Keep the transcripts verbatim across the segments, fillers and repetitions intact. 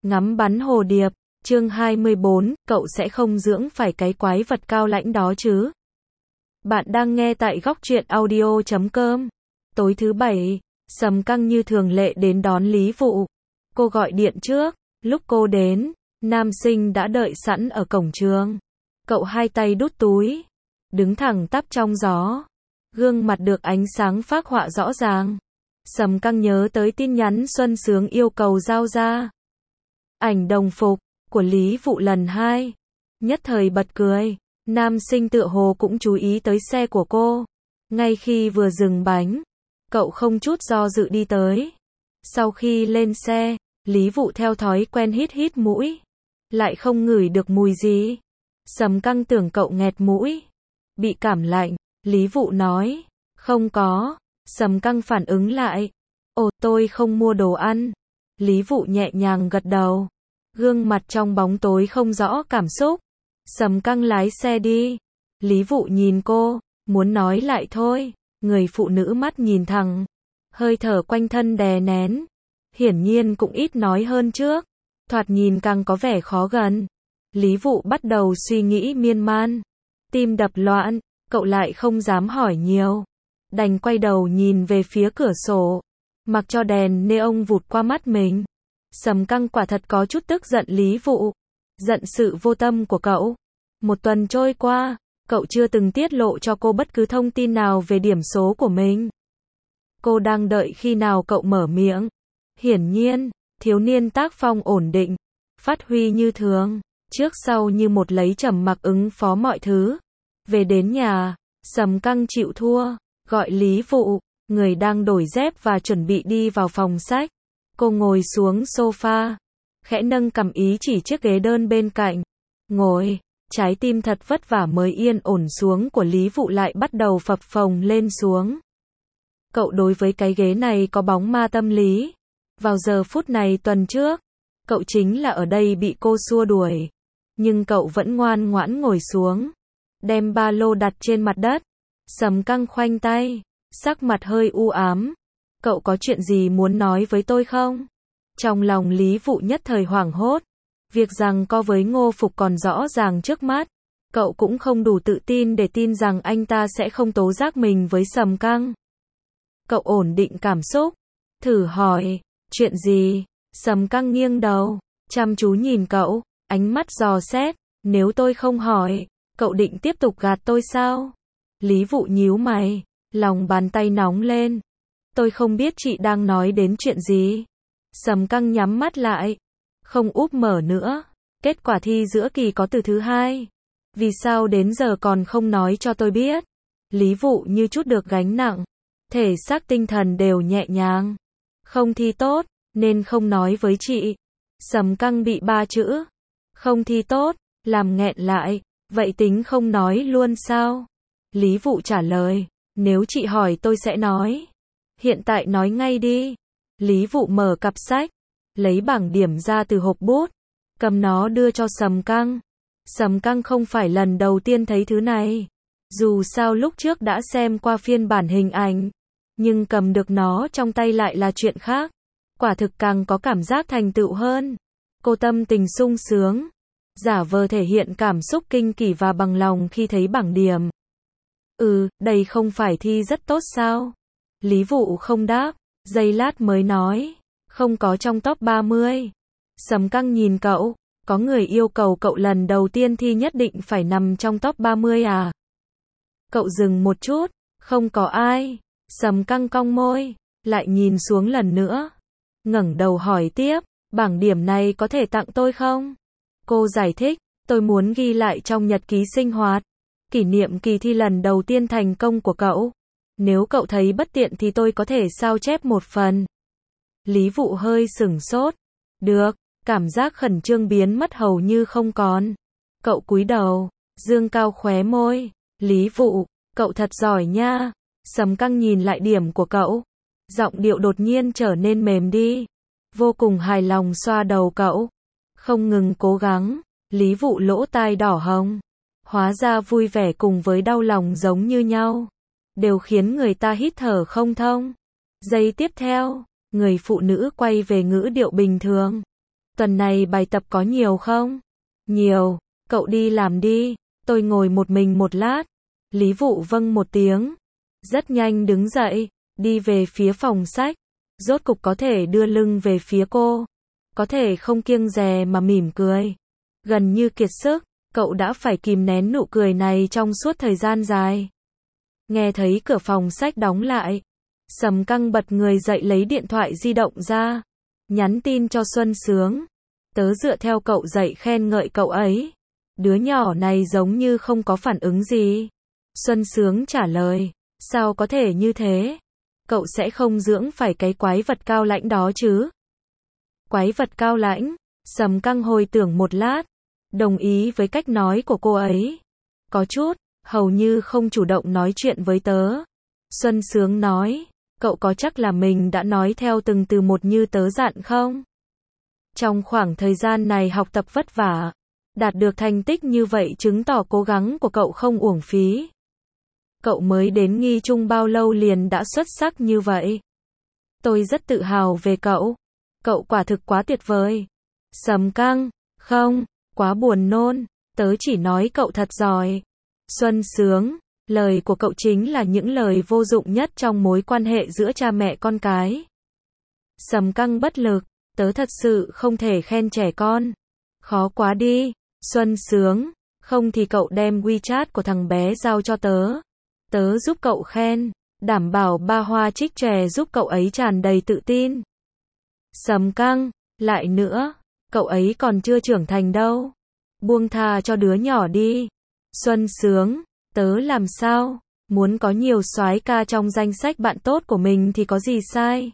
Ngắm bắn hồ điệp, chương hai mươi bốn, cậu sẽ không dưỡng phải cái quái vật cao lãnh đó chứ? Bạn đang nghe tại góc truyện audio chấm com. Tối thứ bảy, Sầm Căng như thường lệ đến đón Lý Vụ. Cô gọi điện trước, lúc cô đến, nam sinh đã đợi sẵn ở cổng trường. Cậu hai tay đút túi, đứng thẳng tắp trong gió. Gương mặt được ánh sáng phác họa rõ ràng. Sầm Căng nhớ tới tin nhắn Xuân Sướng yêu cầu giao ra. Ảnh đồng phục của Lý Vụ lần hai. Nhất thời bật cười. Nam sinh tựa hồ cũng chú ý tới xe của cô. Ngay khi vừa dừng bánh, cậu không chút do dự đi tới. Sau khi lên xe, Lý Vụ theo thói quen hít hít mũi. Lại không ngửi được mùi gì. Sầm Căng tưởng cậu nghẹt mũi. Bị cảm lạnh, Lý Vụ nói. Không có. Sầm Căng phản ứng lại. Ồ, tôi không mua đồ ăn. Lý Vụ nhẹ nhàng gật đầu. Gương mặt trong bóng tối không rõ cảm xúc. Sầm Căng lái xe đi. Lý Vụ nhìn cô, muốn nói lại thôi. Người phụ nữ mắt nhìn thẳng. Hơi thở quanh thân đè nén. Hiển nhiên cũng ít nói hơn trước. Thoạt nhìn càng có vẻ khó gần. Lý Vụ bắt đầu suy nghĩ miên man. Tim đập loạn, cậu lại không dám hỏi nhiều. Đành quay đầu nhìn về phía cửa sổ. Mặc cho đèn neon vụt qua mắt mình. Sầm Căng quả thật có chút tức giận Lý Vụ. Giận sự vô tâm của cậu. Một tuần trôi qua, cậu chưa từng tiết lộ cho cô bất cứ thông tin nào về điểm số của mình. Cô đang đợi khi nào cậu mở miệng. Hiển nhiên, thiếu niên tác phong ổn định, phát huy như thường, trước sau như một lấy trầm mặc ứng phó mọi thứ. Về đến nhà, Sầm Căng chịu thua, gọi Lý Vụ, người đang đổi dép và chuẩn bị đi vào phòng sách. Cô ngồi xuống sofa, khẽ nâng cằm ý chỉ chiếc ghế đơn bên cạnh. Ngồi, trái tim thật vất vả mới yên ổn xuống của Lý Vụ lại bắt đầu phập phồng lên xuống. Cậu đối với cái ghế này có bóng ma tâm lý. Vào giờ phút này tuần trước, cậu chính là ở đây bị cô xua đuổi. Nhưng cậu vẫn ngoan ngoãn ngồi xuống, đem ba lô đặt trên mặt đất. Sầm Căng khoanh tay, sắc mặt hơi u ám. Cậu có chuyện gì muốn nói với tôi không? Trong lòng Lý Vụ nhất thời hoảng hốt. Việc rằng co với Ngô Phục còn rõ ràng trước mắt. Cậu cũng không đủ tự tin để tin rằng anh ta sẽ không tố giác mình với Sầm Căng. Cậu ổn định cảm xúc, thử hỏi, chuyện gì? Sầm Căng nghiêng đầu, chăm chú nhìn cậu, ánh mắt dò xét. Nếu tôi không hỏi, cậu định tiếp tục gạt tôi sao? Lý Vụ nhíu mày, lòng bàn tay nóng lên. Tôi không biết chị đang nói đến chuyện gì. Sầm Căng nhắm mắt lại, không úp mở nữa. Kết quả thi giữa kỳ có từ thứ hai. Vì sao đến giờ còn không nói cho tôi biết? Lý Vụ như chút được gánh nặng. Thể xác tinh thần đều nhẹ nhàng. Không thi tốt, nên không nói với chị. Sầm Căng bị ba chữ không thi tốt làm nghẹn lại. Vậy tính không nói luôn sao? Lý Vụ trả lời. Nếu chị hỏi tôi sẽ nói. Hiện tại nói ngay đi. Lý Vụ mở cặp sách, lấy bảng điểm ra từ hộp bút, cầm nó đưa cho Sầm Căng. Sầm Căng không phải lần đầu tiên thấy thứ này. Dù sao lúc trước đã xem qua phiên bản hình ảnh, nhưng cầm được nó trong tay lại là chuyện khác. Quả thực càng có cảm giác thành tựu hơn. Cô tâm tình sung sướng, giả vờ thể hiện cảm xúc kinh kỳ và bằng lòng khi thấy bảng điểm. Ừ, đây không phải thi rất tốt sao? Lý Vụ không đáp, giây lát mới nói. Không có trong top ba mươi. Sầm Căng nhìn cậu, có người yêu cầu cậu lần đầu tiên thi nhất định phải nằm trong top ba mươi à? Cậu dừng một chút, không có ai. Sầm Căng cong môi, lại nhìn xuống lần nữa. Ngẩng đầu hỏi tiếp, bảng điểm này có thể tặng tôi không? Cô giải thích, tôi muốn ghi lại trong nhật ký sinh hoạt. Kỷ niệm kỳ thi lần đầu tiên thành công của cậu. Nếu cậu thấy bất tiện thì tôi có thể sao chép một phần. Lý Vụ hơi sửng sốt. Được, cảm giác khẩn trương biến mất hầu như không còn. Cậu cúi đầu, dương cao khóe môi. Lý Vụ, cậu thật giỏi nha. Sầm Căng nhìn lại điểm của cậu. Giọng điệu đột nhiên trở nên mềm đi. Vô cùng hài lòng xoa đầu cậu. Không ngừng cố gắng. Lý Vụ lỗ tai đỏ hồng. Hóa ra vui vẻ cùng với đau lòng giống như nhau. Đều khiến người ta hít thở không thông. Giây tiếp theo, người phụ nữ quay về ngữ điệu bình thường. Tuần này bài tập có nhiều không? Nhiều, cậu đi làm đi, tôi ngồi một mình một lát. Lý Vụ vâng một tiếng. Rất nhanh đứng dậy, đi về phía phòng sách. Rốt cục có thể đưa lưng về phía cô. Có thể không kiêng dè mà mỉm cười. Gần như kiệt sức, cậu đã phải kìm nén nụ cười này trong suốt thời gian dài. Nghe thấy cửa phòng sách đóng lại. Sầm Căng bật người dậy lấy điện thoại di động ra. Nhắn tin cho Xuân Sướng. Tớ dựa theo cậu dạy khen ngợi cậu ấy. Đứa nhỏ này giống như không có phản ứng gì. Xuân Sướng trả lời. Sao có thể như thế? Cậu sẽ không dưỡng phải cái quái vật cao lãnh đó chứ? Quái vật cao lãnh. Sầm Căng hồi tưởng một lát. Đồng ý với cách nói của cô ấy. Có chút, hầu như không chủ động nói chuyện với tớ. Xuân Sướng nói. Cậu có chắc là mình đã nói theo từng từ một như tớ dặn không? Trong khoảng thời gian này học tập vất vả, đạt được thành tích như vậy chứng tỏ cố gắng của cậu không uổng phí. Cậu mới đến Nghi Trung bao lâu liền đã xuất sắc như vậy? Tôi rất tự hào về cậu. Cậu quả thực quá tuyệt vời. Sầm Căng, không, quá buồn nôn, tớ chỉ nói cậu thật giỏi. Xuân Sướng, lời của cậu chính là những lời vô dụng nhất trong mối quan hệ giữa cha mẹ con cái. Sầm Căng bất lực, tớ thật sự không thể khen trẻ con. Khó quá đi. Xuân Sướng, không thì cậu đem WeChat của thằng bé giao cho tớ. Tớ giúp cậu khen, đảm bảo ba hoa trích chòe giúp cậu ấy tràn đầy tự tin. Sầm Căng, lại nữa, cậu ấy còn chưa trưởng thành đâu. Buông tha cho đứa nhỏ đi. Xuân Sướng, tớ làm sao? Muốn có nhiều soái ca trong danh sách bạn tốt của mình thì có gì sai?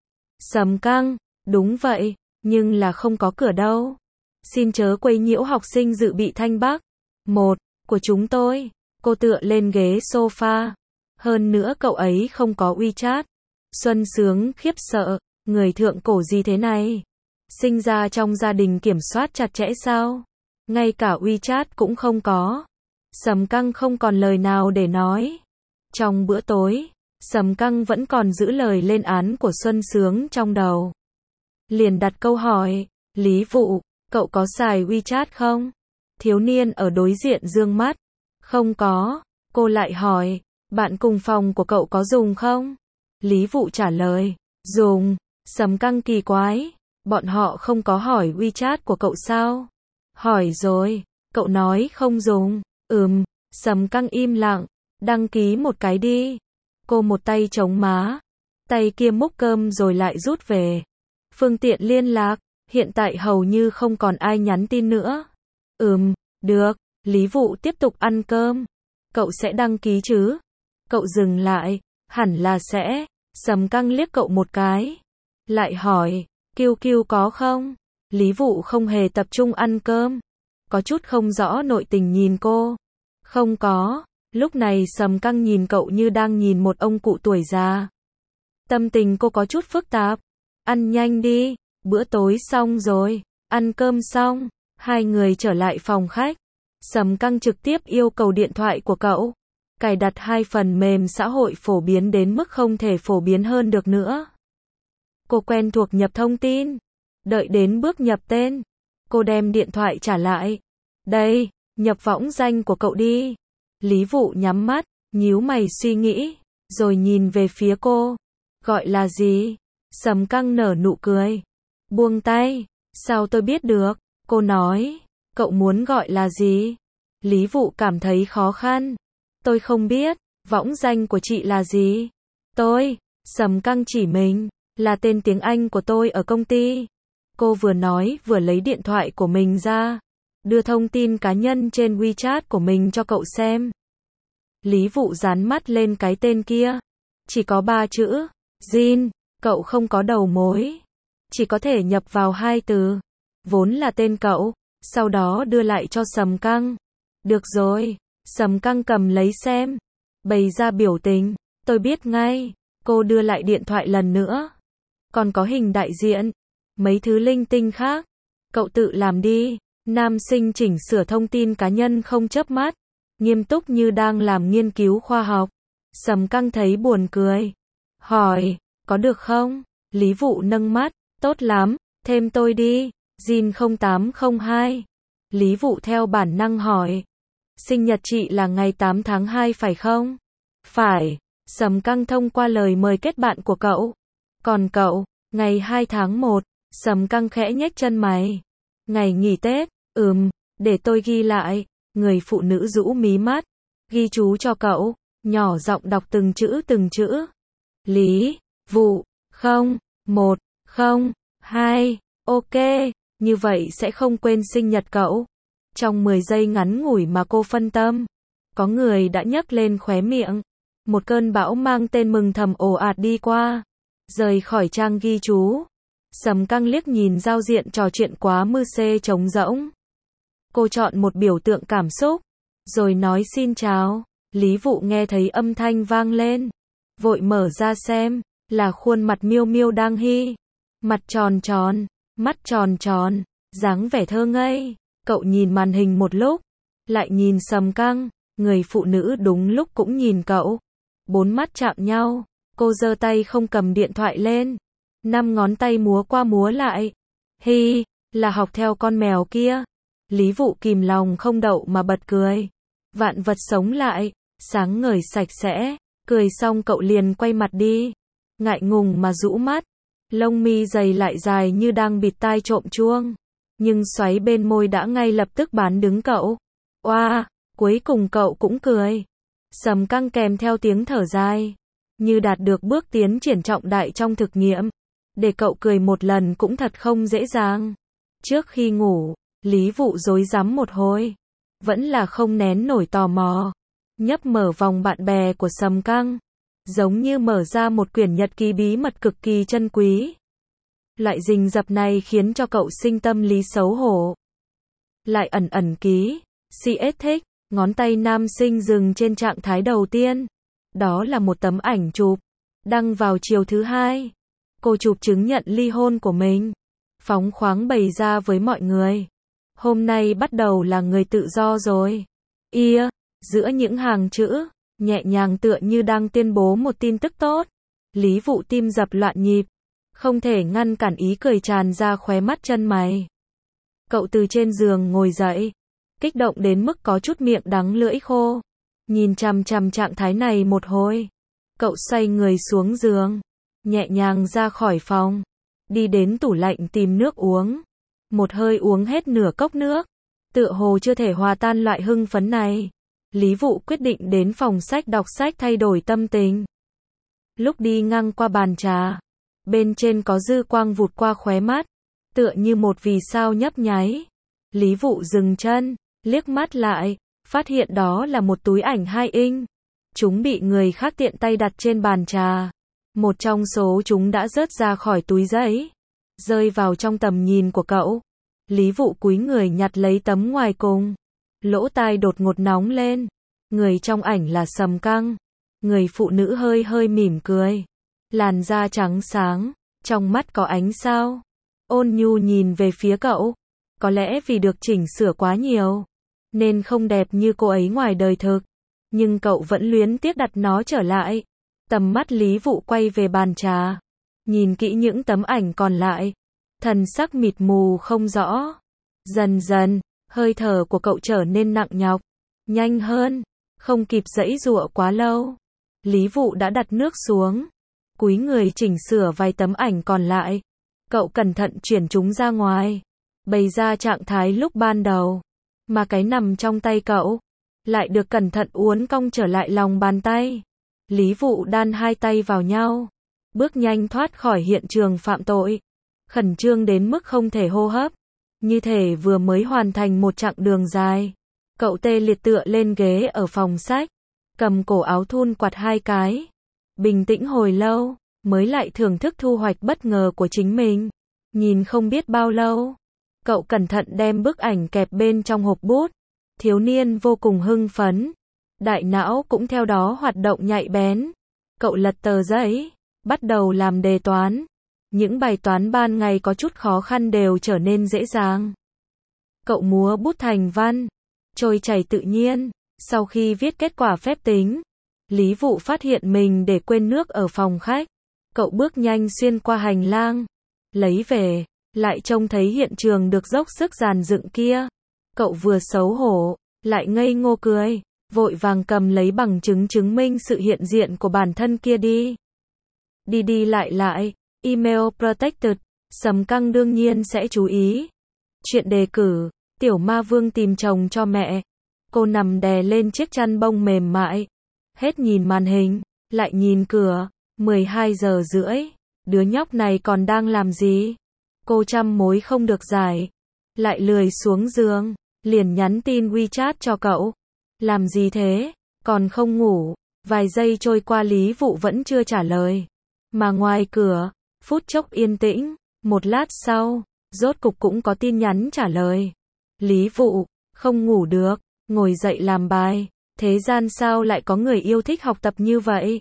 Sầm Căng, đúng vậy, nhưng là không có cửa đâu. Xin chớ quấy nhiễu học sinh dự bị Thanh Bắc. Một, của chúng tôi. Cô tựa lên ghế sofa. Hơn nữa cậu ấy không có WeChat. Xuân Sướng khiếp sợ, người thượng cổ gì thế này? Sinh ra trong gia đình kiểm soát chặt chẽ sao? Ngay cả WeChat cũng không có. Sầm Căng không còn lời nào để nói. Trong bữa tối, Sầm Căng vẫn còn giữ lời lên án của Xuân Sướng trong đầu. Liền đặt câu hỏi, Lý Vụ, cậu có xài WeChat không? Thiếu niên ở đối diện dương mắt. Không có. Cô lại hỏi, bạn cùng phòng của cậu có dùng không? Lý Vụ trả lời, dùng. Sầm Căng kỳ quái, bọn họ không có hỏi WeChat của cậu sao? Hỏi rồi, cậu nói không dùng. Ừm, Sầm Căng im lặng, đăng ký một cái đi. Cô một tay chống má, tay kia múc cơm rồi lại rút về. Phương tiện liên lạc, hiện tại hầu như không còn ai nhắn tin nữa. Ừm, được, Lý Vụ tiếp tục ăn cơm. Cậu sẽ đăng ký chứ? Cậu dừng lại, hẳn là sẽ. Sầm Căng liếc cậu một cái. Lại hỏi, Kiêu Kiêu có không? Lý Vụ không hề tập trung ăn cơm. Có chút không rõ nội tình nhìn cô. Không có. Lúc này Sầm Căng nhìn cậu như đang nhìn một ông cụ tuổi già. Tâm tình cô có chút phức tạp. Ăn nhanh đi, bữa tối xong rồi. Ăn cơm xong, hai người trở lại phòng khách. Sầm Căng trực tiếp yêu cầu điện thoại của cậu. Cài đặt hai phần mềm xã hội phổ biến đến mức không thể phổ biến hơn được nữa. Cô quen thuộc nhập thông tin. Đợi đến bước nhập tên. Cô đem điện thoại trả lại. Đây, nhập võng danh của cậu đi. Lý Vụ nhắm mắt, nhíu mày suy nghĩ, rồi nhìn về phía cô. Gọi là gì? Sầm Căng nở nụ cười. Buông tay. Sao tôi biết được? Cô nói. Cậu muốn gọi là gì? Lý Vụ cảm thấy khó khăn. Tôi không biết. Võng danh của chị là gì? Tôi. Sầm Căng chỉ mình. Là tên tiếng Anh của tôi ở công ty. Cô vừa nói vừa lấy điện thoại của mình ra. Đưa thông tin cá nhân trên WeChat của mình cho cậu xem. Lý Vụ dán mắt lên cái tên kia. Chỉ có ba chữ. Jin. Cậu không có đầu mối. Chỉ có thể nhập vào hai từ. Vốn là tên cậu. Sau đó đưa lại cho Sầm Căng. Được rồi. Sầm Căng cầm lấy xem. Bày ra biểu tình. Tôi biết ngay. Cô đưa lại điện thoại lần nữa. Còn có hình đại diện. Mấy thứ linh tinh khác. Cậu tự làm đi. Nam sinh chỉnh sửa thông tin cá nhân không chớp mắt. Nghiêm túc như đang làm nghiên cứu khoa học. Sầm Căng thấy buồn cười. Hỏi, có được không? Lý Vụ nâng mắt. Tốt lắm, thêm tôi đi. Jin không tám không hai. Lý Vụ theo bản năng hỏi. Sinh nhật chị là ngày tám tháng hai phải không? Phải. Sầm Căng thông qua lời mời kết bạn của cậu. Còn cậu, ngày hai tháng một. Sầm Căng khẽ nhếch chân mày. Ngày nghỉ Tết, ừm, để tôi ghi lại. Người phụ nữ rũ mí mắt. Ghi chú cho cậu, nhỏ giọng đọc từng chữ từng chữ. Lý, Vụ, không, một, không, hai, ok, như vậy sẽ không quên sinh nhật cậu. Trong mười giây ngắn ngủi mà cô phân tâm, có người đã nhấc lên khóe miệng. Một cơn bão mang tên mừng thầm ồ ạt đi qua. Rời khỏi trang ghi chú. Sầm Căng liếc nhìn giao diện trò chuyện quá mư xê trống rỗng. Cô chọn một biểu tượng cảm xúc, rồi nói xin chào. Lý Vụ nghe thấy âm thanh vang lên, vội mở ra xem, là khuôn mặt Miêu Miêu đang hi. Mặt tròn tròn, mắt tròn tròn, dáng vẻ thơ ngây. Cậu nhìn màn hình một lúc, lại nhìn Sầm Căng, người phụ nữ đúng lúc cũng nhìn cậu. Bốn mắt chạm nhau, cô giơ tay không cầm điện thoại lên. Năm ngón tay múa qua múa lại. Hi, là học theo con mèo kia. Lý Vụ kìm lòng không đậu mà bật cười. Vạn vật sống lại, sáng ngời sạch sẽ. Cười xong cậu liền quay mặt đi. Ngại ngùng mà rũ mắt. Lông mi dày lại dài như đang bịt tai trộm chuông. Nhưng xoáy bên môi đã ngay lập tức bán đứng cậu. Oa, cuối cùng cậu cũng cười. Sầm Căng kèm theo tiếng thở dài. Như đạt được bước tiến triển trọng đại trong thực nghiệm. Để cậu cười một lần cũng thật không dễ dàng. Trước khi ngủ, Lý Vụ rối rắm một hồi. Vẫn là không nén nổi tò mò. Nhấp mở vòng bạn bè của Sầm Căng. Giống như mở ra một quyển nhật ký bí mật cực kỳ chân quý. Loại rình rập này khiến cho cậu sinh tâm lý xấu hổ. Lại ẩn ẩn ký. xê ét thích. Ngón tay nam sinh dừng trên trạng thái đầu tiên. Đó là một tấm ảnh chụp. Đăng vào chiều thứ hai. Cô chụp chứng nhận ly hôn của mình. Phóng khoáng bày ra với mọi người. Hôm nay bắt đầu là người tự do rồi. Ia, giữa những hàng chữ, nhẹ nhàng tựa như đang tuyên bố một tin tức tốt. Lý Vụ tim dập loạn nhịp. Không thể ngăn cản ý cười tràn ra khóe mắt chân mày. Cậu từ trên giường ngồi dậy. Kích động đến mức có chút miệng đắng lưỡi khô. Nhìn chằm chằm trạng thái này một hồi. Cậu xoay người xuống giường. Nhẹ nhàng ra khỏi phòng. Đi đến tủ lạnh tìm nước uống. Một hơi uống hết nửa cốc nước. Tựa hồ chưa thể hòa tan loại hưng phấn này. Lý Vụ quyết định đến phòng sách đọc sách thay đổi tâm tình. Lúc đi ngang qua bàn trà. Bên trên có dư quang vụt qua khóe mắt. Tựa như một vì sao nhấp nháy. Lý Vụ dừng chân. Liếc mắt lại. Phát hiện đó là một túi ảnh hai inch. Chúng bị người khác tiện tay đặt trên bàn trà. Một trong số chúng đã rớt ra khỏi túi giấy. Rơi vào trong tầm nhìn của cậu. Lý Vụ cúi người nhặt lấy tấm ngoài cùng. Lỗ tai đột ngột nóng lên. Người trong ảnh là Sầm Căng. Người phụ nữ hơi hơi mỉm cười. Làn da trắng sáng. Trong mắt có ánh sao. Ôn nhu nhìn về phía cậu. Có lẽ vì được chỉnh sửa quá nhiều. Nên không đẹp như cô ấy ngoài đời thực. Nhưng cậu vẫn luyến tiếc đặt nó trở lại. Tầm mắt Lý Vụ quay về bàn trà. Nhìn kỹ những tấm ảnh còn lại. Thần sắc mịt mù không rõ. Dần dần, hơi thở của cậu trở nên nặng nhọc. Nhanh hơn. Không kịp giãy giụa quá lâu. Lý Vụ đã đặt nước xuống. Cúi người chỉnh sửa vài tấm ảnh còn lại. Cậu cẩn thận chuyển chúng ra ngoài. Bày ra trạng thái lúc ban đầu. Mà cái nằm trong tay cậu. Lại được cẩn thận uốn cong trở lại lòng bàn tay. Lý Vụ đan hai tay vào nhau. Bước nhanh thoát khỏi hiện trường phạm tội. Khẩn trương đến mức không thể hô hấp. Như thể vừa mới hoàn thành một chặng đường dài. Cậu tê liệt tựa lên ghế ở phòng sách. Cầm cổ áo thun quạt hai cái. Bình tĩnh hồi lâu. Mới lại thưởng thức thu hoạch bất ngờ của chính mình. Nhìn không biết bao lâu. Cậu cẩn thận đem bức ảnh kẹp bên trong hộp bút. Thiếu niên vô cùng hưng phấn. Đại não cũng theo đó hoạt động nhạy bén. Cậu lật tờ giấy. Bắt đầu làm đề toán. Những bài toán ban ngày có chút khó khăn đều trở nên dễ dàng. Cậu múa bút thành văn. Trôi chảy tự nhiên. Sau khi viết kết quả phép tính. Lý Vụ phát hiện mình để quên nước ở phòng khách. Cậu bước nhanh xuyên qua hành lang. Lấy về. lại trông thấy hiện trường được dốc sức dàn dựng kia. Cậu vừa xấu hổ, lại ngây ngô cười, vội vàng cầm lấy bằng chứng chứng minh sự hiện diện của bản thân kia đi. Đi đi lại lại, email protected, Sầm Căng đương nhiên sẽ chú ý. Chuyện đề cử, Tiểu Ma Vương tìm chồng cho mẹ. Cô nằm đè lên chiếc chăn bông mềm mại. Hết nhìn màn hình, lại nhìn cửa. mười hai giờ rưỡi. Đứa nhóc này còn đang làm gì? Cô trăm mối không được giải. Lại lười xuống giường, liền nhắn tin WeChat cho cậu. Làm gì thế? Còn không ngủ. Vài giây trôi qua Lý Vụ vẫn chưa trả lời. Mà ngoài cửa, phút chốc yên tĩnh. Một lát sau, rốt cục cũng có tin nhắn trả lời. Lý Vụ, không ngủ được, ngồi dậy làm bài. Thế gian sao lại có người yêu thích học tập như vậy?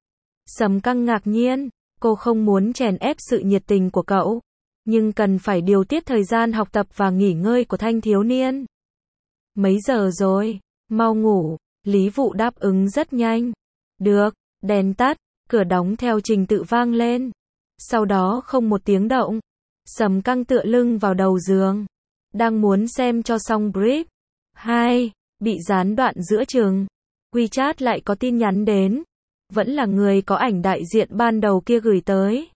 Sầm Căng ngạc nhiên, cô không muốn chèn ép sự nhiệt tình của cậu, nhưng cần phải điều tiết thời gian học tập và nghỉ ngơi của thanh thiếu niên. Mấy giờ rồi? Mau ngủ. Lý Vụ đáp ứng rất nhanh. Được, đèn tắt, cửa đóng theo trình tự vang lên. Sau đó không một tiếng động. Sầm Căng tựa lưng vào đầu giường. Đang muốn xem cho xong brief. Hai, bị gián đoạn giữa chừng. WeChat lại có tin nhắn đến. Vẫn là người có ảnh đại diện ban đầu kia gửi tới.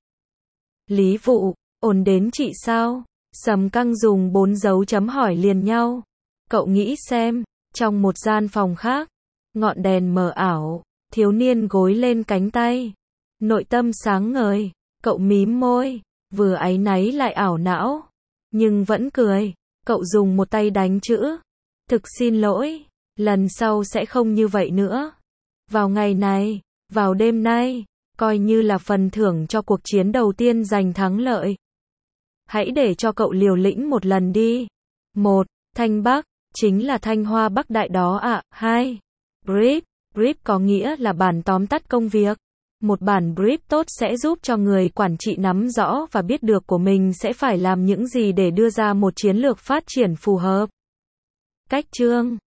Lý Vụ, ổn đến chị sao? Sầm Căng dùng bốn dấu chấm hỏi liền nhau. Cậu nghĩ xem, trong một gian phòng khác, ngọn đèn mờ ảo, thiếu niên gối lên cánh tay. Nội tâm sáng ngời, cậu mím môi, vừa áy náy lại ảo não, nhưng vẫn cười. Cậu dùng một tay đánh chữ. Thực xin lỗi, lần sau sẽ không như vậy nữa. Vào ngày này, vào đêm nay, coi như là phần thưởng cho cuộc chiến đầu tiên giành thắng lợi. Hãy để cho cậu liều lĩnh một lần đi. Một, Thanh Bắc, chính là Thanh Hoa Bắc Đại đó ạ. À. Hai, Brief, brief có nghĩa là bản tóm tắt công việc. Một bản brief tốt sẽ giúp cho người quản trị nắm rõ và biết được của mình sẽ phải làm những gì để đưa ra một chiến lược phát triển phù hợp. Cách chương